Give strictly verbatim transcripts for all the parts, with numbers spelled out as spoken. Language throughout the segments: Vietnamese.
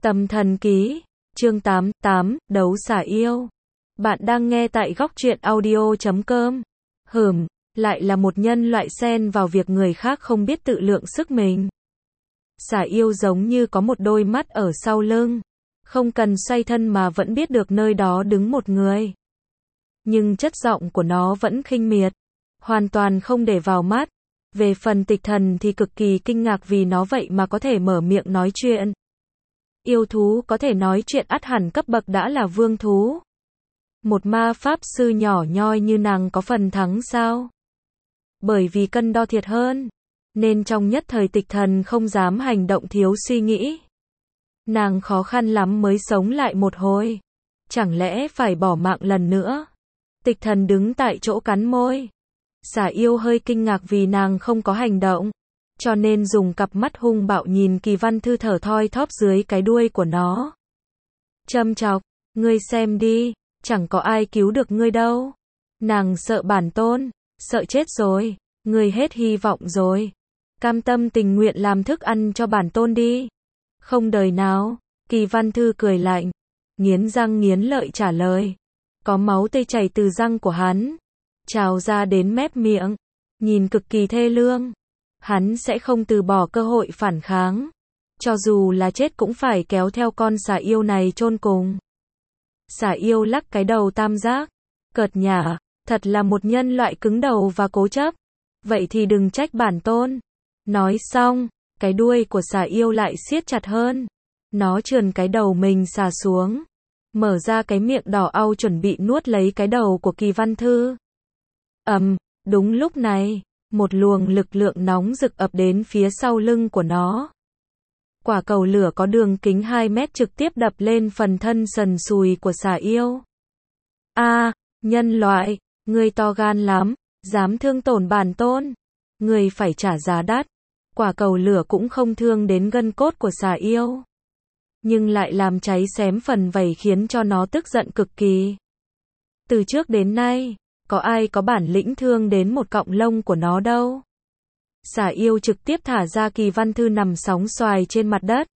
Tâm thần ký, chương tám, tám, đấu xả yêu. Bạn đang nghe tại góc truyện audio chấm com. Hừm, lại là một nhân loại xen vào việc người khác không biết tự lượng sức mình. Xả yêu giống như có một đôi mắt ở sau lưng, không cần xoay thân mà vẫn biết được nơi đó đứng một người. Nhưng chất giọng của nó vẫn khinh miệt, hoàn toàn không để vào mắt. Về phần Tịch Thần thì cực kỳ kinh ngạc vì nó vậy mà có thể mở miệng nói chuyện. Yêu thú có thể nói chuyện ắt hẳn cấp bậc đã là vương thú. Một ma pháp sư nhỏ nhoi như nàng có phần thắng sao? Bởi vì cân đo thiệt hơn, nên trong nhất thời Tịch Thần không dám hành động thiếu suy nghĩ. Nàng khó khăn lắm mới sống lại một hồi. Chẳng lẽ phải bỏ mạng lần nữa? Tịch Thần đứng tại chỗ cắn môi. Xả yêu hơi kinh ngạc vì nàng không có hành động, cho nên dùng cặp mắt hung bạo nhìn Kỳ Văn Thư thở thoi thóp dưới cái đuôi của nó. Châm chọc, ngươi xem đi, chẳng có ai cứu được ngươi đâu. Nàng sợ bản tôn, sợ chết rồi, ngươi hết hy vọng rồi. Cam tâm tình nguyện làm thức ăn cho bản tôn đi. Không đời nào, Kỳ Văn Thư cười lạnh, nghiến răng nghiến lợi trả lời. Có máu tươi chảy từ răng của hắn, trào ra đến mép miệng, nhìn cực kỳ thê lương. Hắn sẽ không từ bỏ cơ hội phản kháng, cho dù là chết cũng phải kéo theo con xả yêu này chôn cùng. Xả yêu lắc cái đầu tam giác, cợt nhả, thật là một nhân loại cứng đầu và cố chấp. Vậy thì đừng trách bản tôn. Nói xong, cái đuôi của xả yêu lại siết chặt hơn. Nó trườn cái đầu mình xả xuống, mở ra cái miệng đỏ au chuẩn bị nuốt lấy cái đầu của Kỳ Văn Thư. Ầm, um, đúng lúc này, một luồng lực lượng nóng rực ập đến phía sau lưng của nó. Quả cầu lửa có đường kính hai mét trực tiếp đập lên phần thân sần sùi của xả yêu. A, à, nhân loại, ngươi to gan lắm, dám thương tổn bản tôn, ngươi phải trả giá đắt. Quả cầu lửa cũng không thương đến gân cốt của xả yêu, nhưng lại làm cháy xém phần vảy khiến cho nó tức giận cực kỳ. Từ trước đến nay, có ai có bản lĩnh thương đến một cọng lông của nó đâu. Xả yêu trực tiếp thả ra Kỳ Văn Thư nằm sóng xoài trên mặt đất.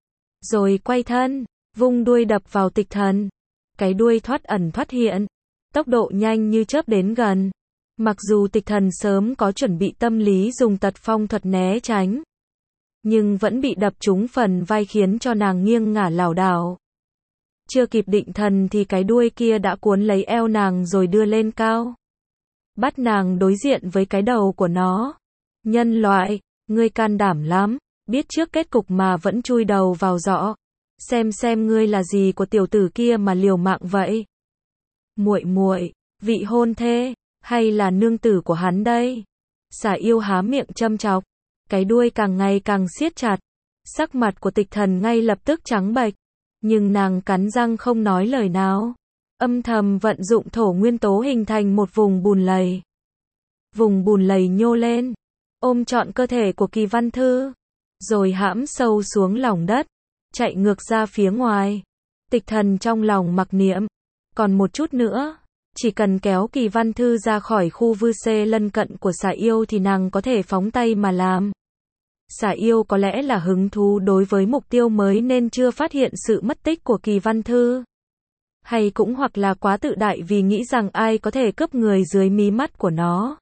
Rồi quay thân, vung đuôi đập vào Tịch Thần. Cái đuôi thoát ẩn thoát hiện, tốc độ nhanh như chớp đến gần. Mặc dù Tịch Thần sớm có chuẩn bị tâm lý dùng tật phong thuật né tránh, nhưng vẫn bị đập trúng phần vai khiến cho nàng nghiêng ngả lảo đảo. Chưa kịp định thần thì cái đuôi kia đã cuốn lấy eo nàng rồi đưa lên cao, bắt nàng đối diện với cái đầu của nó. Nhân loại, ngươi can đảm lắm, biết trước kết cục mà vẫn chui đầu vào giỏ. Xem xem ngươi là gì của tiểu tử kia mà liều mạng vậy. Muội muội, vị hôn thê, hay là nương tử của hắn đây? Xả yêu há miệng châm chọc, cái đuôi càng ngày càng siết chặt. Sắc mặt của Tịch Thần ngay lập tức trắng bệch, nhưng nàng cắn răng không nói lời nào, âm thầm vận dụng thổ nguyên tố hình thành một vùng bùn lầy. Vùng bùn lầy nhô lên, ôm trọn cơ thể của Kỳ Văn Thư, rồi hãm sâu xuống lòng đất, chạy ngược ra phía ngoài. Tịch Thần trong lòng mặc niệm, còn một chút nữa, chỉ cần kéo Kỳ Văn Thư ra khỏi khu vư xê lân cận của xả yêu thì nàng có thể phóng tay mà làm. Xả yêu có lẽ là hứng thú đối với mục tiêu mới nên chưa phát hiện sự mất tích của Kỳ Văn Thư. Hay cũng hoặc là quá tự đại vì nghĩ rằng ai có thể cướp người dưới mí mắt của nó.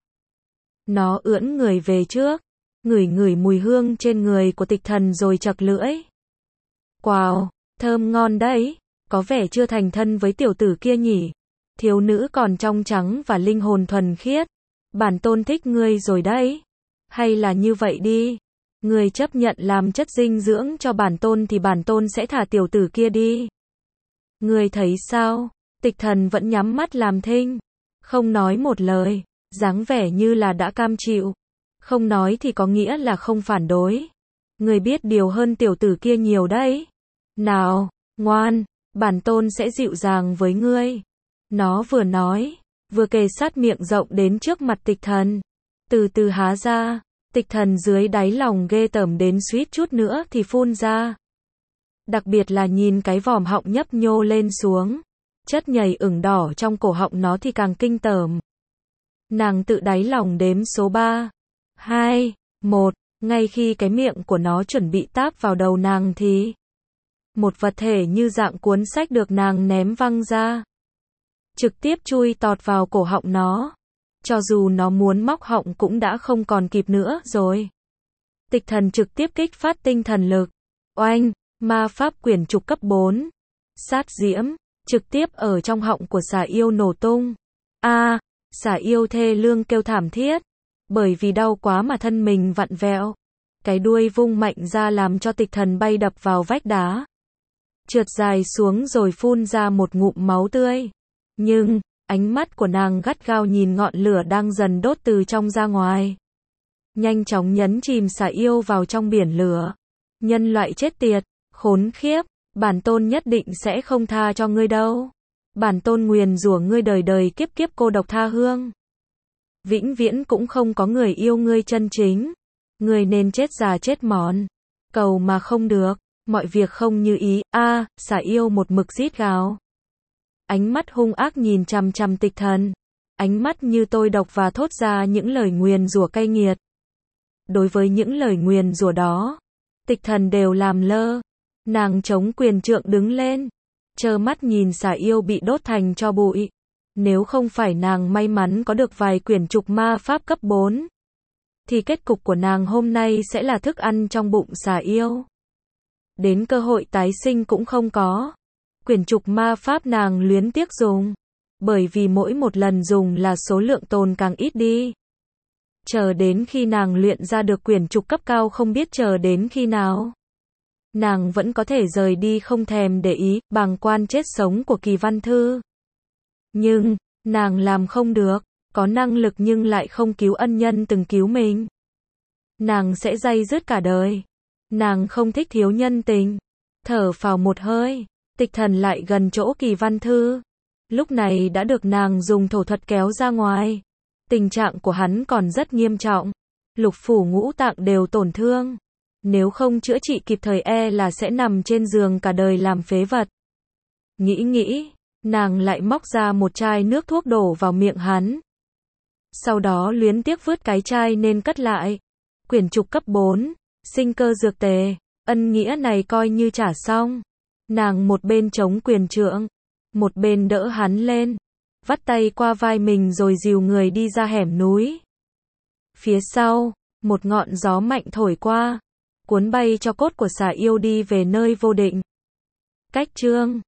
Nó ưỡn người về trước, ngửi ngửi mùi hương trên người của Tịch Thần rồi chật lưỡi. Wow, thơm ngon đấy, có vẻ chưa thành thân với tiểu tử kia nhỉ. Thiếu nữ còn trong trắng và linh hồn thuần khiết. Bản tôn thích ngươi rồi đấy. Hay là như vậy đi, ngươi chấp nhận làm chất dinh dưỡng cho bản tôn thì bản tôn sẽ thả tiểu tử kia đi. Ngươi thấy sao? Tịch Thần vẫn nhắm mắt làm thinh, không nói một lời, dáng vẻ như là đã cam chịu. Không nói thì có nghĩa là không phản đối. Ngươi biết điều hơn tiểu tử kia nhiều đấy. Nào, ngoan, bản tôn sẽ dịu dàng với ngươi. Nó vừa nói, vừa kề sát miệng rộng đến trước mặt Tịch Thần, từ từ há ra. Tịch Thần dưới đáy lòng ghê tởm đến suýt chút nữa thì phun ra. Đặc biệt là nhìn cái vòm họng nhấp nhô lên xuống, chất nhầy ửng đỏ trong cổ họng nó thì càng kinh tởm. Nàng tự đáy lòng đếm số ba, hai, một, ngay khi cái miệng của nó chuẩn bị táp vào đầu nàng thì một vật thể như dạng cuốn sách được nàng ném văng ra. Trực tiếp chui tọt vào cổ họng nó. Cho dù nó muốn móc họng cũng đã không còn kịp nữa rồi. Tịch thần trực tiếp kích phát tinh thần lực. Oanh, ma pháp quyển trục cấp bốn. Sát diễm, trực tiếp ở trong họng của xà yêu nổ tung. A, à, xà yêu thê lương kêu thảm thiết. Bởi vì đau quá mà thân mình vặn vẹo. Cái đuôi vung mạnh ra làm cho tịch thần bay đập vào vách đá. Trượt dài xuống rồi phun ra một ngụm máu tươi. Nhưng, ánh mắt của nàng gắt gao nhìn ngọn lửa đang dần đốt từ trong ra ngoài. Nhanh chóng nhấn chìm xà yêu vào trong biển lửa. Nhân loại chết tiệt, khốn khiếp, bản tôn nhất định sẽ không tha cho ngươi đâu. Bản tôn nguyền rủa ngươi đời đời kiếp kiếp cô độc tha hương. Vĩnh viễn cũng không có người yêu ngươi chân chính. Ngươi nên chết già chết mòn. Cầu mà không được, mọi việc không như ý. A, à, xà yêu một mực rít gào. Ánh mắt hung ác nhìn chằm chằm tịch thần. Ánh mắt như tôi độc và thốt ra những lời nguyền rủa cay nghiệt. Đối với những lời nguyền rủa đó, tịch thần đều làm lơ. Nàng chống quyền trượng đứng lên, trơ mắt nhìn xà yêu bị đốt thành tro bụi. Nếu không phải nàng may mắn có được vài quyển trục ma pháp cấp bốn, thì kết cục của nàng hôm nay sẽ là thức ăn trong bụng xà yêu. Đến cơ hội tái sinh cũng không có. Quyển trục ma pháp nàng luyến tiếc dùng, bởi vì mỗi một lần dùng là số lượng tồn càng ít đi. Chờ đến khi nàng luyện ra được quyển trục cấp cao không biết chờ đến khi nào. Nàng vẫn có thể rời đi không thèm để ý, bàng quan chết sống của Kỳ Văn Thư. Nhưng, nàng làm không được, có năng lực nhưng lại không cứu ân nhân từng cứu mình. Nàng sẽ day dứt cả đời. Nàng không thích thiếu nhân tình. Thở phào một hơi, tịch thần lại gần chỗ Kỳ Văn Thư. Lúc này đã được nàng dùng thổ thuật kéo ra ngoài. Tình trạng của hắn còn rất nghiêm trọng. Lục phủ ngũ tạng đều tổn thương. Nếu không chữa trị kịp thời e là sẽ nằm trên giường cả đời làm phế vật. Nghĩ nghĩ, nàng lại móc ra một chai nước thuốc đổ vào miệng hắn. Sau đó luyến tiếc vứt cái chai nên cất lại. Quyển trục cấp bốn, sinh cơ dược tề, ân nghĩa này coi như trả xong. Nàng một bên chống quyền trượng, một bên đỡ hắn lên, vắt tay qua vai mình rồi dìu người đi ra hẻm núi. Phía sau, một ngọn gió mạnh thổi qua, cuốn bay cho cốt của xà yêu đi về nơi vô định. Cách chương